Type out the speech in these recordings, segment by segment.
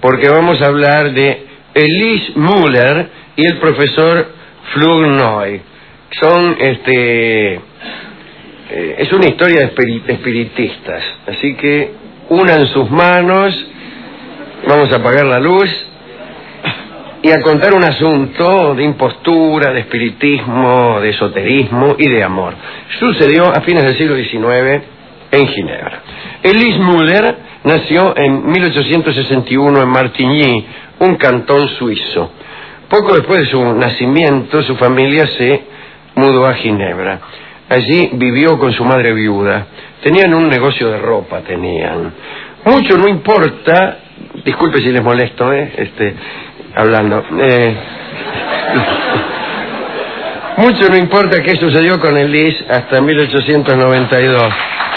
porque vamos a hablar de Elise Müller y el profesor Flournoy. Son, es una historia de espiritistas, así que unan sus manos, vamos a apagar la luz y a contar un asunto de impostura, de espiritismo, de esoterismo y de amor. Sucedió a fines del siglo XIX en Ginebra. Elise Müller nació en 1861 en Martigny, un cantón suizo. Poco después de su nacimiento, su familia se mudó a Ginebra. Allí vivió con su madre viuda. Tenían un negocio de ropa, Mucho no importa, disculpe si les molesto, hablando. Mucho no importa qué sucedió con Elise hasta 1892.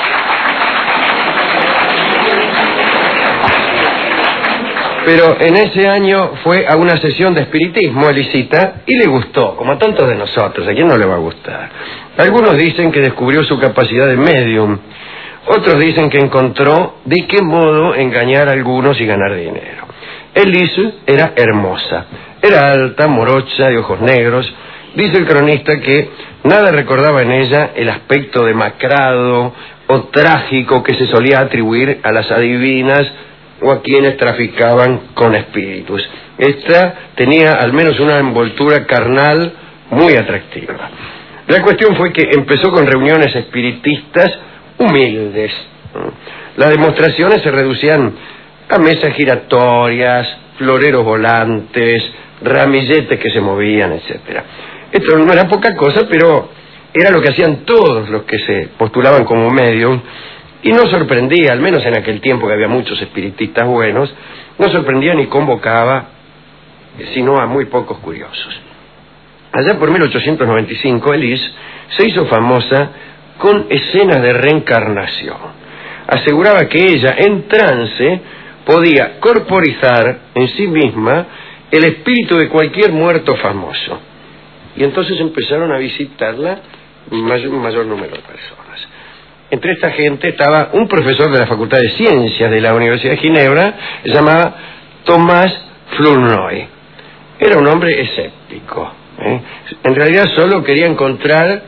Pero en ese año fue a una sesión de espiritismo, Elisita, y le gustó, como a tantos de nosotros. ¿A quién no le va a gustar? Algunos dicen que descubrió su capacidad de medium. Otros dicen que encontró de qué modo engañar a algunos y ganar dinero. Elise era hermosa. Era alta, morocha, de ojos negros. Dice el cronista que nada recordaba en ella el aspecto demacrado o trágico que se solía atribuir a las adivinas o a quienes traficaban con espíritus. Esta tenía al menos una envoltura carnal muy atractiva. La cuestión fue que empezó con reuniones espiritistas humildes. Las demostraciones se reducían a mesas giratorias, floreros volantes, ramilletes que se movían, etcétera. Esto no era poca cosa, pero era lo que hacían todos los que se postulaban como medium. Y no sorprendía, al menos en aquel tiempo que había muchos espiritistas buenos, no sorprendía ni convocaba, sino a muy pocos curiosos. Allá por 1895, Elise se hizo famosa con escenas de reencarnación. Aseguraba que ella, en trance, podía corporizar en sí misma el espíritu de cualquier muerto famoso. Y entonces empezaron a visitarla un mayor número de personas. Entre esta gente estaba un profesor de la Facultad de Ciencias de la Universidad de Ginebra, se llamaba Thomas Flournoy. Era un hombre escéptico. En realidad solo quería encontrar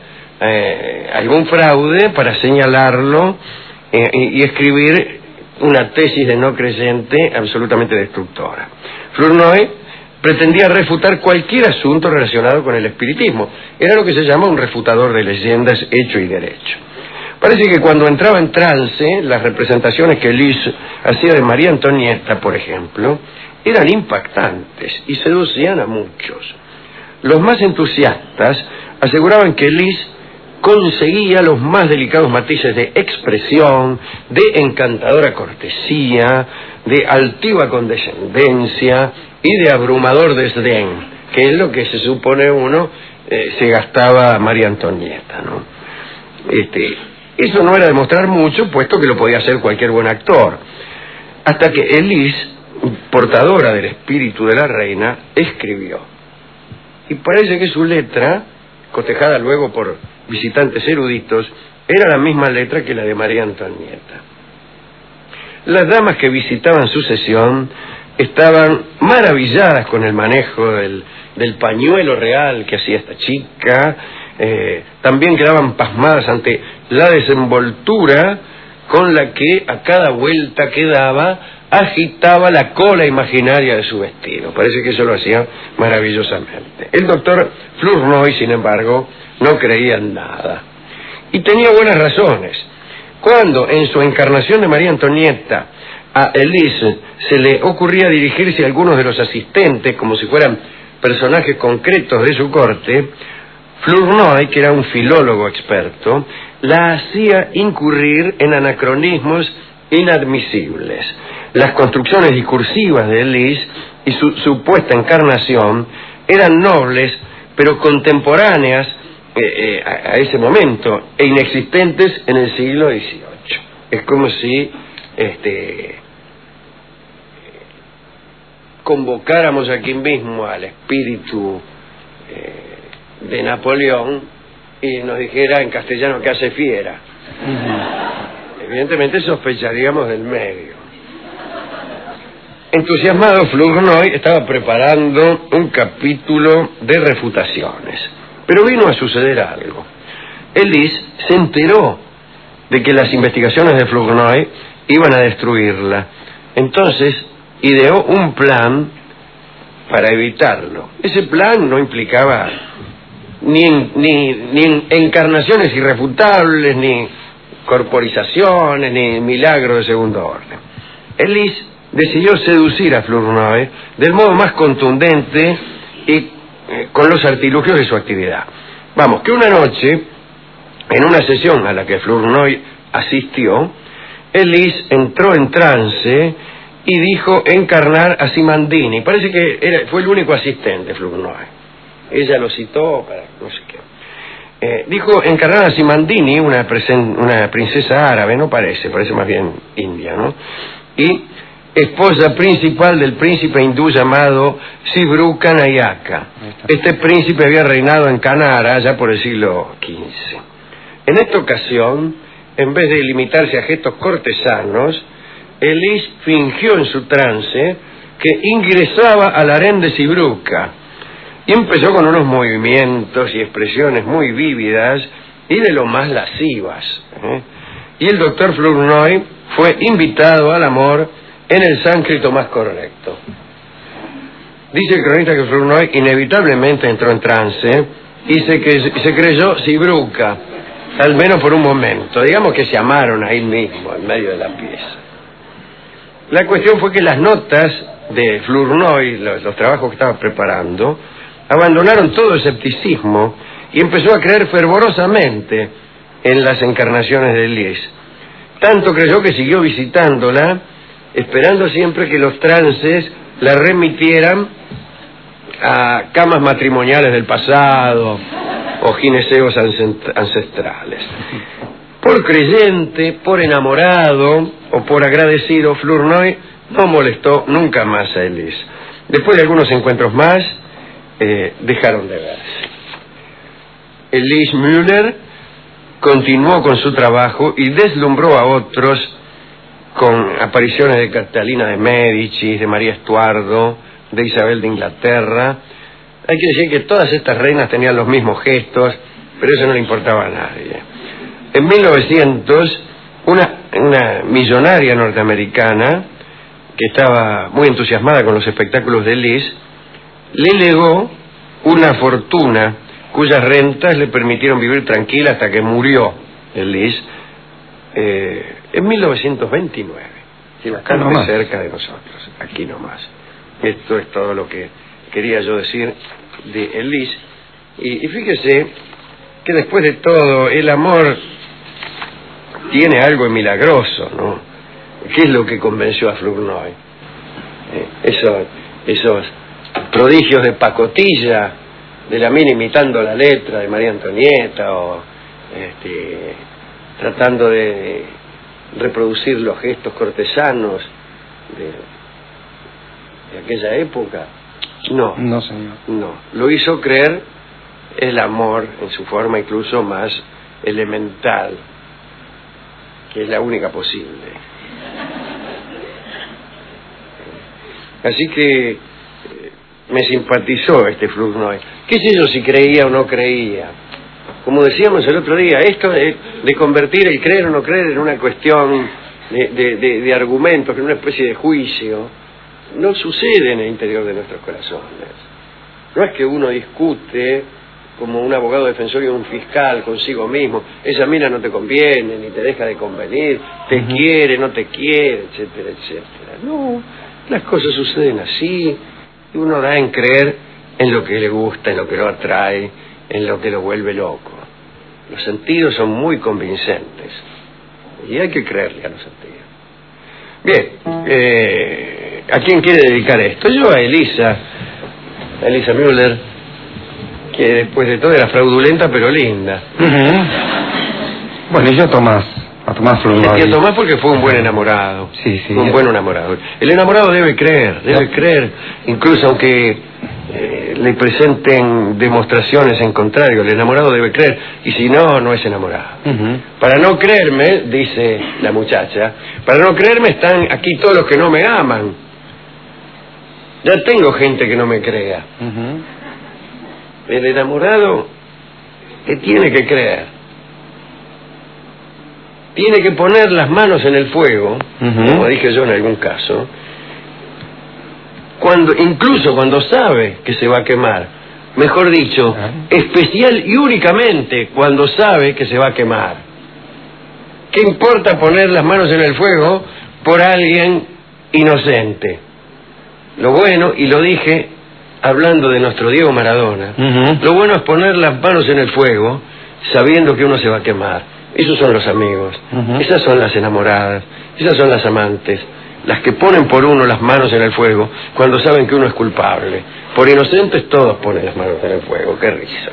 algún fraude para señalarlo y escribir una tesis de no creyente absolutamente destructora. Flournoy pretendía refutar cualquier asunto relacionado con el espiritismo. Era lo que se llama un refutador de leyendas hecho y derecho. Parece que cuando entraba en trance, las representaciones que Elise hacía de María Antonieta, por ejemplo, eran impactantes y seducían a muchos. Los más entusiastas aseguraban que Elise conseguía los más delicados matices de expresión, de encantadora cortesía, de altiva condescendencia y de abrumador desdén, que es lo que se supone uno se gastaba María Antonieta, ¿no? Eso no era demostrar mucho, puesto que lo podía hacer cualquier buen actor. Hasta que Elise, portadora del espíritu de la reina, escribió. Y parece que su letra, cotejada luego por visitantes eruditos, era la misma letra que la de María Antonieta. Las damas que visitaban su sesión estaban maravilladas con el manejo del pañuelo real que hacía esta chica. También quedaban pasmadas ante la desenvoltura con la que a cada vuelta que daba agitaba la cola imaginaria de su vestido. Parece que eso lo hacía maravillosamente. El doctor Flournoy, sin embargo, no creía en nada. Y tenía buenas razones. Cuando en su encarnación de María Antonieta a Elise se le ocurría dirigirse a algunos de los asistentes como si fueran personajes concretos de su corte, Flournoy, que era un filólogo experto, la hacía incurrir en anacronismos inadmisibles. Las construcciones discursivas de Elise y su supuesta encarnación eran nobles, pero contemporáneas a ese momento e inexistentes en el siglo XVIII. Es como si convocáramos aquí mismo al espíritu de Napoleón y nos dijera en castellano que hace fiera. Evidentemente sospecharíamos del medio. entusiasmado, Flournoy estaba preparando un capítulo de refutaciones. Pero vino a suceder algo. Elise se enteró de que las investigaciones de Flournoy iban a destruirla. Entonces ideó un plan para evitarlo. Ese plan no implicaba ni encarnaciones irrefutables, ni corporizaciones, ni milagros de segundo orden. Elise decidió seducir a Flournoy del modo más contundente y con los artilugios de su actividad. Vamos, que una noche, en una sesión a la que Flournoy asistió, Elise entró en trance y dijo encarnar a Simandini. Parece que fue el único asistente, Flournoy. Ella lo citó para no sé qué. Dijo encarnar a Simandini, una princesa árabe, no parece más bien india, ¿no? Y esposa principal del príncipe hindú llamado Sibruka Nayaka. Este príncipe había reinado en Canara ya por el siglo XV. En esta ocasión, en vez de limitarse a gestos cortesanos, Elise fingió en su trance que ingresaba al harén de Sibruka y empezó con unos movimientos y expresiones muy vívidas y de lo más lascivas. Y el doctor Flournoy fue invitado al amor en el sánscrito más correcto. Dice el cronista que Flournoy inevitablemente entró en trance y se creyó Sibruka, al menos por un momento. Digamos que se amaron ahí mismo, en medio de la pieza. La cuestión fue que las notas de Flournoy, los trabajos que estaba preparando, abandonaron todo escepticismo y empezó a creer fervorosamente en las encarnaciones de Elise. Tanto creyó que siguió visitándola, esperando siempre que los trances la remitieran a camas matrimoniales del pasado o gineseos ancestrales. Por creyente, por enamorado o por agradecido, Flournoy no molestó nunca más a Elise. Después de algunos encuentros más, dejaron de verse. Elise Müller continuó con su trabajo y deslumbró a otros con apariciones de Catalina de Médicis, de María Estuardo, de Isabel de Inglaterra. Hay que decir que todas estas reinas tenían los mismos gestos, pero eso no le importaba a nadie. En 1900, una millonaria norteamericana, que estaba muy entusiasmada con los espectáculos de Elise, le legó una fortuna cuyas rentas le permitieron vivir tranquila hasta que murió Elise en 1929. Sí, bastante cerca de nosotros, aquí nomás. Esto es todo lo que quería yo decir de Elise. Y fíjese que después de todo, el amor tiene algo milagroso, ¿no? ¿Qué es lo que convenció a Flournoy? Esos prodigios de pacotilla, de la mina imitando la letra de María Antonieta, o tratando de reproducir los gestos cortesanos de aquella época. No, señor. No, lo hizo creer el amor en su forma incluso más elemental, que es la única posible. Así que me simpatizó este Flournoy. ¿Qué sé yo si creía o no creía? Como decíamos el otro día, esto de convertir el creer o no creer en una cuestión de argumentos, en una especie de juicio, no sucede en el interior de nuestros corazones. No es que uno discute como un abogado defensor y un fiscal consigo mismo, esa mina no te conviene, ni te deja de convenir, te quiere, no te quiere, etcétera, etcétera. No, las cosas suceden así, y uno da en creer en lo que le gusta, en lo que lo atrae, en lo que lo vuelve loco. Los sentidos son muy convincentes, y hay que creerle a los sentidos. Bien, ¿a quién quiere dedicar esto? Yo a Elisa Müller, que después de todo era fraudulenta pero linda. Bueno, y yo a Tomás Flournoy. Y a Tomás porque fue un buen enamorado. Sí. Un buen enamorado. El enamorado debe creer, incluso aunque le presenten demostraciones en contrario, el enamorado debe creer, y si no, no es enamorado. Para no creerme, dice la muchacha, para no creerme están aquí todos los que no me aman. Ya tengo gente que no me crea. El enamorado que tiene que creer. Tiene que poner las manos en el fuego, como dije yo en algún caso, incluso cuando sabe que se va a quemar. Mejor dicho, especial y únicamente cuando sabe que se va a quemar. ¿Qué importa poner las manos en el fuego por alguien inocente? Lo bueno, y lo dije hablando de nuestro Diego Maradona, lo bueno es poner las manos en el fuego sabiendo que uno se va a quemar. Esos son los amigos, esas son las enamoradas, esas son las amantes, las que ponen por uno las manos en el fuego cuando saben que uno es culpable. Por inocentes todos ponen las manos en el fuego, qué risa.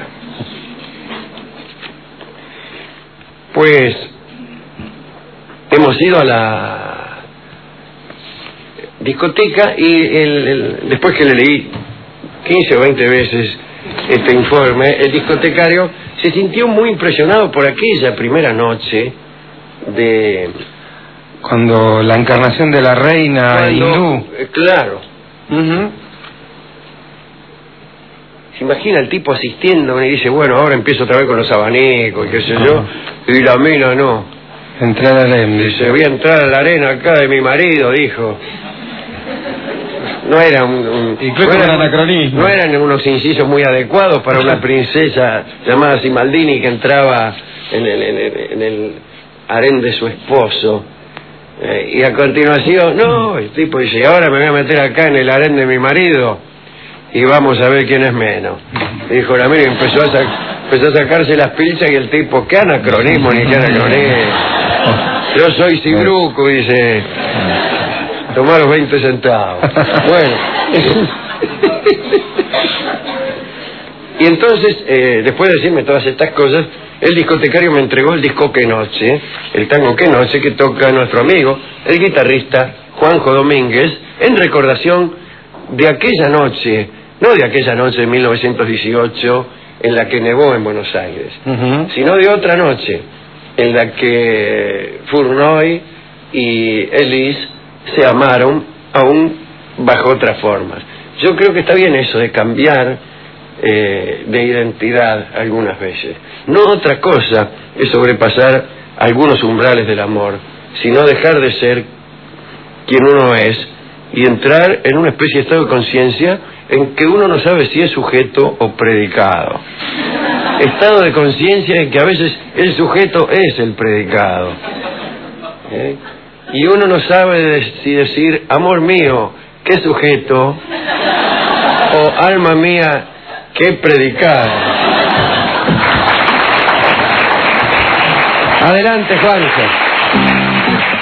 Pues hemos ido a la discoteca y después que le leí 15 o 20 veces este informe, el discotecario se sintió muy impresionado por aquella primera noche de... Cuando la encarnación de la reina hindú. Claro. Se imagina el tipo asistiendo y dice, bueno, ahora empiezo otra vez con los abanicos y qué sé yo, y la mina no. Entrar al harem. Dice, voy a entrar a la arena acá de mi marido, dijo. No era no eran unos incisos muy adecuados para una princesa llamada Simaldini que entraba en el harén de su esposo. Y a continuación, no, el tipo dice, ahora me voy a meter acá en el harén de mi marido y vamos a ver quién es menos. Dijo la mina y empezó a sacarse las pilchas y el tipo, qué anacronismo ni qué anacronismo. Yo soy Cibruco, dice, tomá los 20 centavos. Bueno. Y entonces, después de decirme todas estas cosas, el discotecario me entregó el disco Qué Noche, el tango Qué Noche, que toca nuestro amigo, el guitarrista Juanjo Domínguez, en recordación de aquella noche, no de aquella noche de 1918 en la que nevó en Buenos Aires, sino de otra noche en la que Fournoy y Elise se amaron, aún bajo otras formas. Yo creo que está bien eso de cambiar de identidad algunas veces. No otra cosa es sobrepasar algunos umbrales del amor, sino dejar de ser quien uno es y entrar en una especie de estado de conciencia en que uno no sabe si es sujeto o predicado. Estado de conciencia en que a veces el sujeto es el predicado. Y uno no sabe si decir, amor mío, qué sujeto, o alma mía, qué predicado. Adelante, Juanjo.